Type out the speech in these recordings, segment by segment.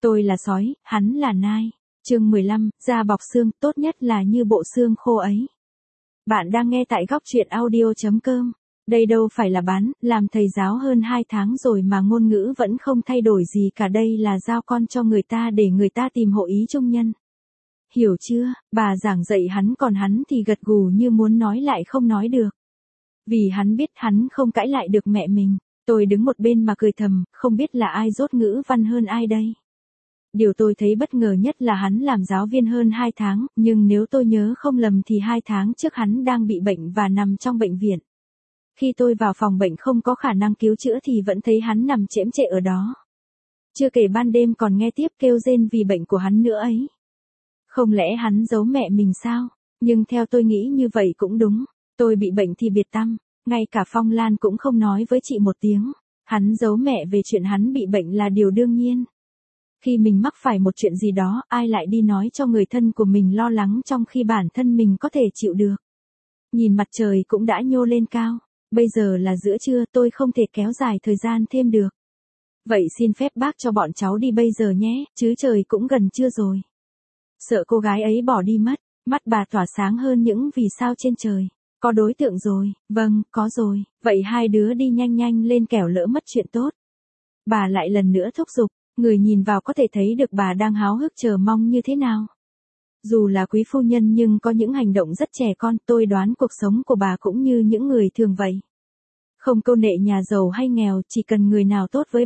Tôi là sói, hắn là nai. Chương 15, da bọc xương, tốt nhất là như bộ xương khô ấy. Bạn đang nghe tại góc truyện audio.com. Đây đâu phải là bán, làm thầy giáo hơn 2 tháng rồi mà ngôn ngữ vẫn không thay đổi gì cả, đây là giao con cho người ta để người ta tìm hộ ý trung nhân. Hiểu chưa, bà giảng dạy hắn còn hắn thì gật gù như muốn nói lại không nói được. Vì hắn biết hắn không cãi lại được mẹ mình, tôi đứng một bên mà cười thầm, không biết là ai dốt ngữ văn hơn ai đây. Điều tôi thấy bất ngờ nhất là hắn làm giáo viên hơn 2 tháng, nhưng nếu tôi nhớ không lầm thì 2 tháng trước hắn đang bị bệnh và nằm trong bệnh viện. Khi tôi vào phòng bệnh không có khả năng cứu chữa thì vẫn thấy hắn nằm chễm chệ ở đó. Chưa kể ban đêm còn nghe tiếp kêu rên vì bệnh của hắn nữa ấy. Không lẽ hắn giấu mẹ mình sao? Nhưng theo tôi nghĩ như vậy cũng đúng. Tôi bị bệnh thì biệt tăm, ngay cả Phong Lan cũng không nói với chị một tiếng. Hắn giấu mẹ về chuyện hắn bị bệnh là điều đương nhiên. Khi mình mắc phải một chuyện gì đó, ai lại đi nói cho người thân của mình lo lắng trong khi bản thân mình có thể chịu được. Nhìn mặt trời cũng đã nhô lên cao. Bây giờ là giữa trưa, tôi không thể kéo dài thời gian thêm được. Vậy xin phép bác cho bọn cháu đi bây giờ nhé, chứ trời cũng gần trưa rồi. Sợ cô gái ấy bỏ đi mất, mắt bà tỏa sáng hơn những vì sao trên trời. Có đối tượng rồi, vâng, có rồi, vậy hai đứa đi nhanh nhanh lên kẻo lỡ mất chuyện tốt. Bà lại lần nữa thúc giục, người nhìn vào có thể thấy được bà đang háo hức chờ mong như thế nào. Dù là quý phu nhân nhưng có những hành động rất trẻ con, tôi đoán cuộc sống của bà cũng như những người thường vậy. Không câu nệ nhà giàu hay nghèo, chỉ cần người nào tốt với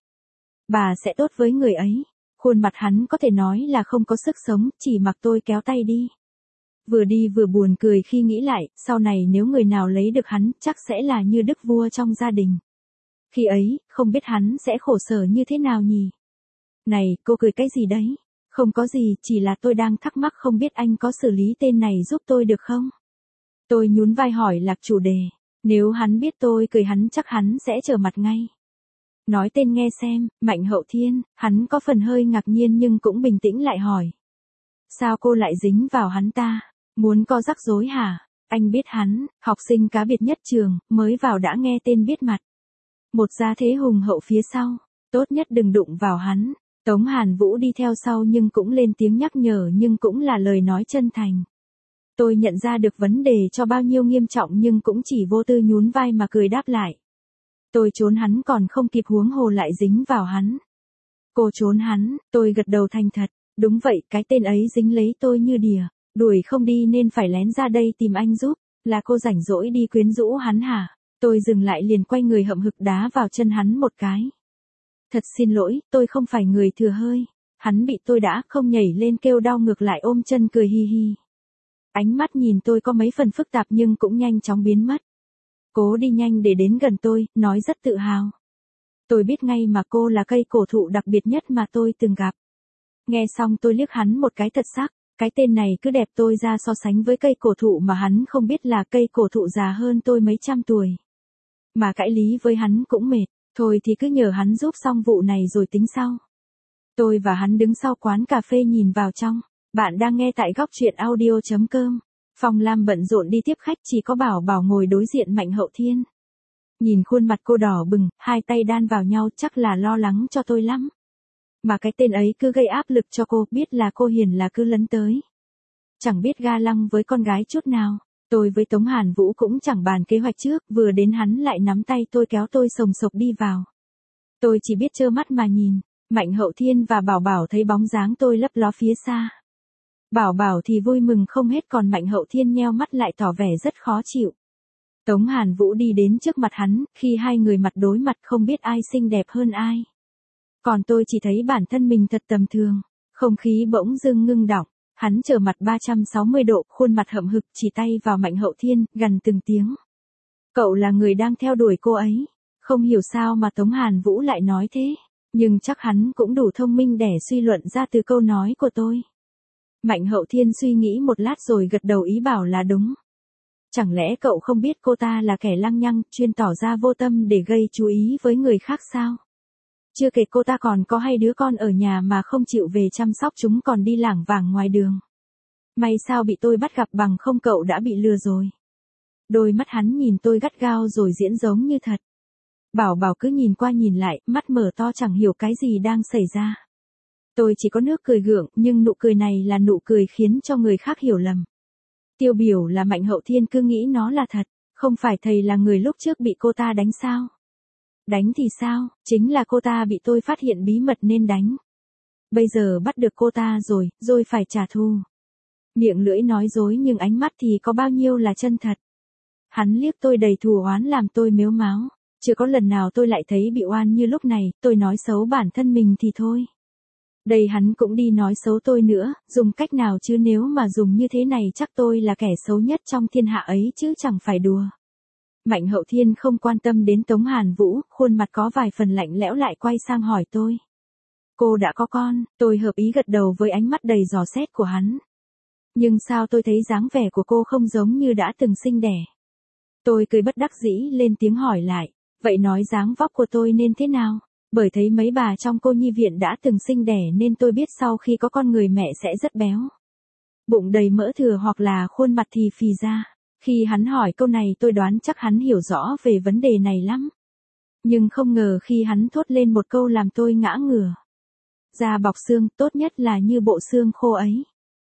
bà sẽ tốt với người ấy. Khuôn mặt hắn có thể nói là không có sức sống, chỉ mặc tôi kéo tay đi. Vừa đi vừa buồn cười khi nghĩ lại, sau này nếu người nào lấy được hắn, chắc sẽ là như đức vua trong gia đình. Khi ấy, không biết hắn sẽ khổ sở như thế nào nhỉ? Này, cô cười cái gì đấy? Không có gì, chỉ là tôi đang thắc mắc không biết anh có xử lý tên này giúp tôi được không? Tôi nhún vai hỏi lạc chủ đề. Nếu hắn biết tôi cười hắn chắc hắn sẽ trở mặt ngay. Nói tên nghe xem, Mạnh Hậu Thiên, hắn có phần hơi ngạc nhiên nhưng cũng bình tĩnh lại hỏi. Sao cô lại dính vào hắn ta? Muốn co rắc rối hả? Anh biết hắn, học sinh cá biệt nhất trường, mới vào đã nghe tên biết mặt. Một gia thế hùng hậu phía sau, tốt nhất đừng đụng vào hắn. Tống Hàn Vũ đi theo sau nhưng cũng lên tiếng nhắc nhở nhưng cũng là lời nói chân thành. Tôi nhận ra được vấn đề cho bao nhiêu nghiêm trọng nhưng cũng chỉ vô tư nhún vai mà cười đáp lại. Tôi trốn hắn còn không kịp huống hồ lại dính vào hắn. Cô trốn hắn, tôi gật đầu thành thật. Đúng vậy, cái tên ấy dính lấy tôi như đìa. Đuổi không đi nên phải lén ra đây tìm anh giúp. Là cô rảnh rỗi đi quyến rũ hắn hả? Tôi dừng lại liền quay người hậm hực đá vào chân hắn một cái. Thật xin lỗi, tôi không phải người thừa hơi. Hắn bị tôi đã không nhảy lên kêu đau ngược lại ôm chân cười hi hi. Ánh mắt nhìn tôi có mấy phần phức tạp nhưng cũng nhanh chóng biến mất. Cố đi nhanh để đến gần tôi, nói rất tự hào. Tôi biết ngay mà cô là cây cổ thụ đặc biệt nhất mà tôi từng gặp. Nghe xong tôi liếc hắn một cái thật sắc, cái tên này cứ đẹp tôi ra so sánh với cây cổ thụ mà hắn không biết là cây cổ thụ già hơn tôi mấy trăm tuổi. Mà cãi lý với hắn cũng mệt, thôi thì cứ nhờ hắn giúp xong vụ này rồi tính sau. Tôi và hắn đứng sau quán cà phê nhìn vào trong. Bạn đang nghe tại góc truyện audio.com. Phong Lam bận rộn đi tiếp khách, chỉ có Bảo Bảo ngồi đối diện Mạnh Hậu Thiên. Nhìn khuôn mặt cô đỏ bừng, hai tay đan vào nhau chắc là lo lắng cho tôi lắm. Mà cái tên ấy cứ gây áp lực cho cô, biết là cô hiền là cứ lấn tới. Chẳng biết ga lăng với con gái chút nào. Tôi với Tống Hàn Vũ cũng chẳng bàn kế hoạch trước, vừa đến hắn lại nắm tay tôi kéo tôi sồng sộc đi vào. Tôi chỉ biết trơ mắt mà nhìn. Mạnh Hậu Thiên và Bảo Bảo thấy bóng dáng tôi lấp ló phía xa. Bảo Bảo thì vui mừng không hết còn Mạnh Hậu Thiên nheo mắt lại tỏ vẻ rất khó chịu. Tống Hàn Vũ đi đến trước mặt hắn, khi hai người mặt đối mặt không biết ai xinh đẹp hơn ai. Còn tôi chỉ thấy bản thân mình thật tầm thường, không khí bỗng dưng ngưng đọng, hắn trở mặt 360 độ, khuôn mặt hậm hực chỉ tay vào Mạnh Hậu Thiên, gằn từng tiếng. Cậu là người đang theo đuổi cô ấy, không hiểu sao mà Tống Hàn Vũ lại nói thế, nhưng chắc hắn cũng đủ thông minh để suy luận ra từ câu nói của tôi. Mạnh Hậu Thiên suy nghĩ một lát rồi gật đầu ý bảo là đúng. Chẳng lẽ cậu không biết cô ta là kẻ lăng nhăng, chuyên tỏ ra vô tâm để gây chú ý với người khác sao? Chưa kể cô ta còn có hai đứa con ở nhà mà không chịu về chăm sóc chúng còn đi lảng vảng ngoài đường. May sao bị tôi bắt gặp bằng không cậu đã bị lừa rồi. Đôi mắt hắn nhìn tôi gắt gao rồi diễn giống như thật. Bảo Bảo cứ nhìn qua nhìn lại, mắt mở to chẳng hiểu cái gì đang xảy ra. Tôi chỉ có nước cười gượng, nhưng nụ cười này là nụ cười khiến cho người khác hiểu lầm. Tiêu biểu là Mạnh Hậu Thiên cứ nghĩ nó là thật, không phải thầy là người lúc trước bị cô ta đánh sao? Đánh thì sao, chính là cô ta bị tôi phát hiện bí mật nên đánh. Bây giờ bắt được cô ta rồi phải trả thù. Miệng lưỡi nói dối nhưng ánh mắt thì có bao nhiêu là chân thật. Hắn liếc tôi đầy thù oán làm tôi mếu máo. Chưa có lần nào tôi lại thấy bị oan như lúc này, tôi nói xấu bản thân mình thì thôi. Đây hắn cũng đi nói xấu tôi nữa, dùng cách nào chứ nếu mà dùng như thế này chắc tôi là kẻ xấu nhất trong thiên hạ ấy chứ chẳng phải đùa. Mạnh Hậu Thiên không quan tâm đến Tống Hàn Vũ, khuôn mặt có vài phần lạnh lẽo lại quay sang hỏi tôi. Cô đã có con, tôi hợp ý gật đầu với ánh mắt đầy dò xét của hắn. Nhưng sao tôi thấy dáng vẻ của cô không giống như đã từng sinh đẻ. Tôi cười bất đắc dĩ lên tiếng hỏi lại, vậy nói dáng vóc của tôi nên thế nào? Bởi thấy mấy bà trong cô nhi viện đã từng sinh đẻ nên tôi biết sau khi có con người mẹ sẽ rất béo. Bụng đầy mỡ thừa hoặc là khuôn mặt thì phì ra. Khi hắn hỏi câu này tôi đoán chắc hắn hiểu rõ về vấn đề này lắm. Nhưng không ngờ khi hắn thốt lên một câu làm tôi ngã ngửa. Da bọc xương tốt nhất là như bộ xương khô ấy.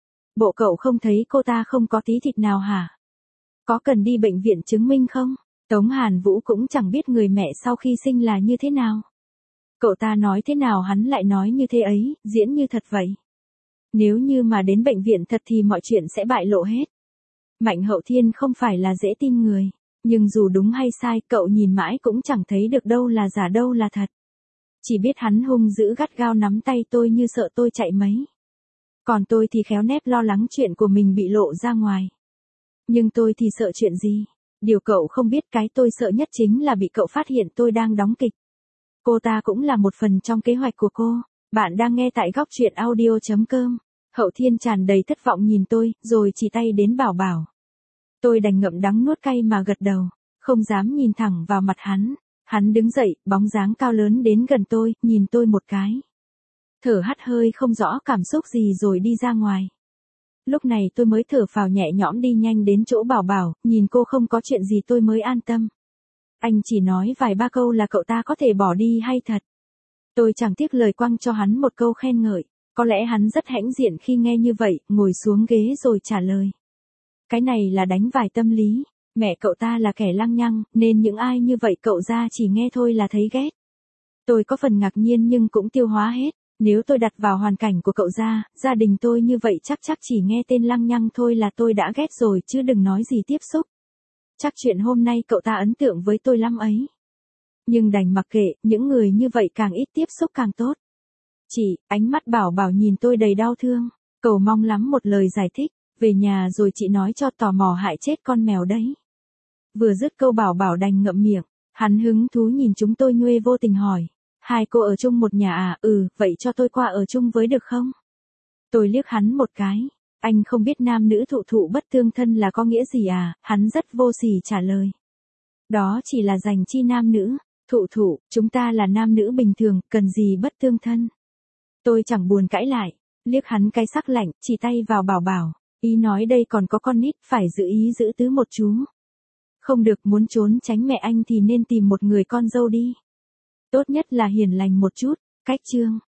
Bộ cậu không thấy cô ta không có tí thịt nào hả? Có cần đi bệnh viện chứng minh không? Tống Hàn Vũ cũng chẳng biết người mẹ sau khi sinh là như thế nào. Cậu ta nói thế nào hắn lại nói như thế ấy, diễn như thật vậy. Nếu như mà đến bệnh viện thật thì mọi chuyện sẽ bại lộ hết. Mạnh Hậu Thiên không phải là dễ tin người, nhưng dù đúng hay sai cậu nhìn mãi cũng chẳng thấy được đâu là giả đâu là thật. Chỉ biết hắn hung dữ gắt gao nắm tay tôi như sợ tôi chạy mấy. Còn tôi thì khéo nép lo lắng chuyện của mình bị lộ ra ngoài. Nhưng tôi thì sợ chuyện gì? Điều cậu không biết cái tôi sợ nhất chính là bị cậu phát hiện tôi đang đóng kịch. Cô ta cũng là một phần trong kế hoạch của cô. Bạn đang nghe tại góc truyện audio.com. Hậu Thiên tràn đầy thất vọng nhìn tôi, rồi chỉ tay đến Bảo Bảo. Tôi đành ngậm đắng nuốt cay mà gật đầu, không dám nhìn thẳng vào mặt hắn. Hắn đứng dậy, bóng dáng cao lớn đến gần tôi, nhìn tôi một cái. Thở hắt hơi không rõ cảm xúc gì rồi đi ra ngoài. Lúc này tôi mới thở phào nhẹ nhõm đi nhanh đến chỗ Bảo Bảo, nhìn cô không có chuyện gì tôi mới an tâm. Anh chỉ nói vài ba câu là cậu ta có thể bỏ đi hay thật. Tôi chẳng tiếc lời quăng cho hắn một câu khen ngợi. Có lẽ hắn rất hãnh diện khi nghe như vậy, ngồi xuống ghế rồi trả lời. Cái này là đánh vài tâm lý. Mẹ cậu ta là kẻ lăng nhăng, nên những ai như vậy cậu ra chỉ nghe thôi là thấy ghét. Tôi có phần ngạc nhiên nhưng cũng tiêu hóa hết. Nếu tôi đặt vào hoàn cảnh của cậu ra, gia đình tôi như vậy chắc chỉ nghe tên lăng nhăng thôi là tôi đã ghét rồi chứ đừng nói gì tiếp xúc. Chắc chuyện hôm nay cậu ta ấn tượng với tôi lắm ấy. Nhưng đành mặc kệ, những người như vậy càng ít tiếp xúc càng tốt. Chị, ánh mắt Bảo Bảo nhìn tôi đầy đau thương, cầu mong lắm một lời giải thích, về nhà rồi chị nói cho tò mò hại chết con mèo đấy. Vừa dứt câu Bảo Bảo đành ngậm miệng, hắn hứng thú nhìn chúng tôi nhuê vô tình hỏi. Hai cô ở chung một nhà à? Vậy cho tôi qua ở chung với được không? Tôi liếc hắn một cái, anh không biết nam nữ thụ thụ bất tương thân là có nghĩa gì à? Hắn rất vô sỉ trả lời. Đó chỉ là dành chi nam nữ, thụ thụ, chúng ta là nam nữ bình thường, cần gì bất tương thân. Tôi chẳng buồn cãi lại, liếc hắn cái sắc lạnh, chỉ tay vào Bảo Bảo, ý nói đây còn có con nít, phải giữ ý giữ tứ một chú. Không được, muốn trốn tránh mẹ anh thì nên tìm một người con dâu đi. Tốt nhất là hiền lành một chút, cách chương.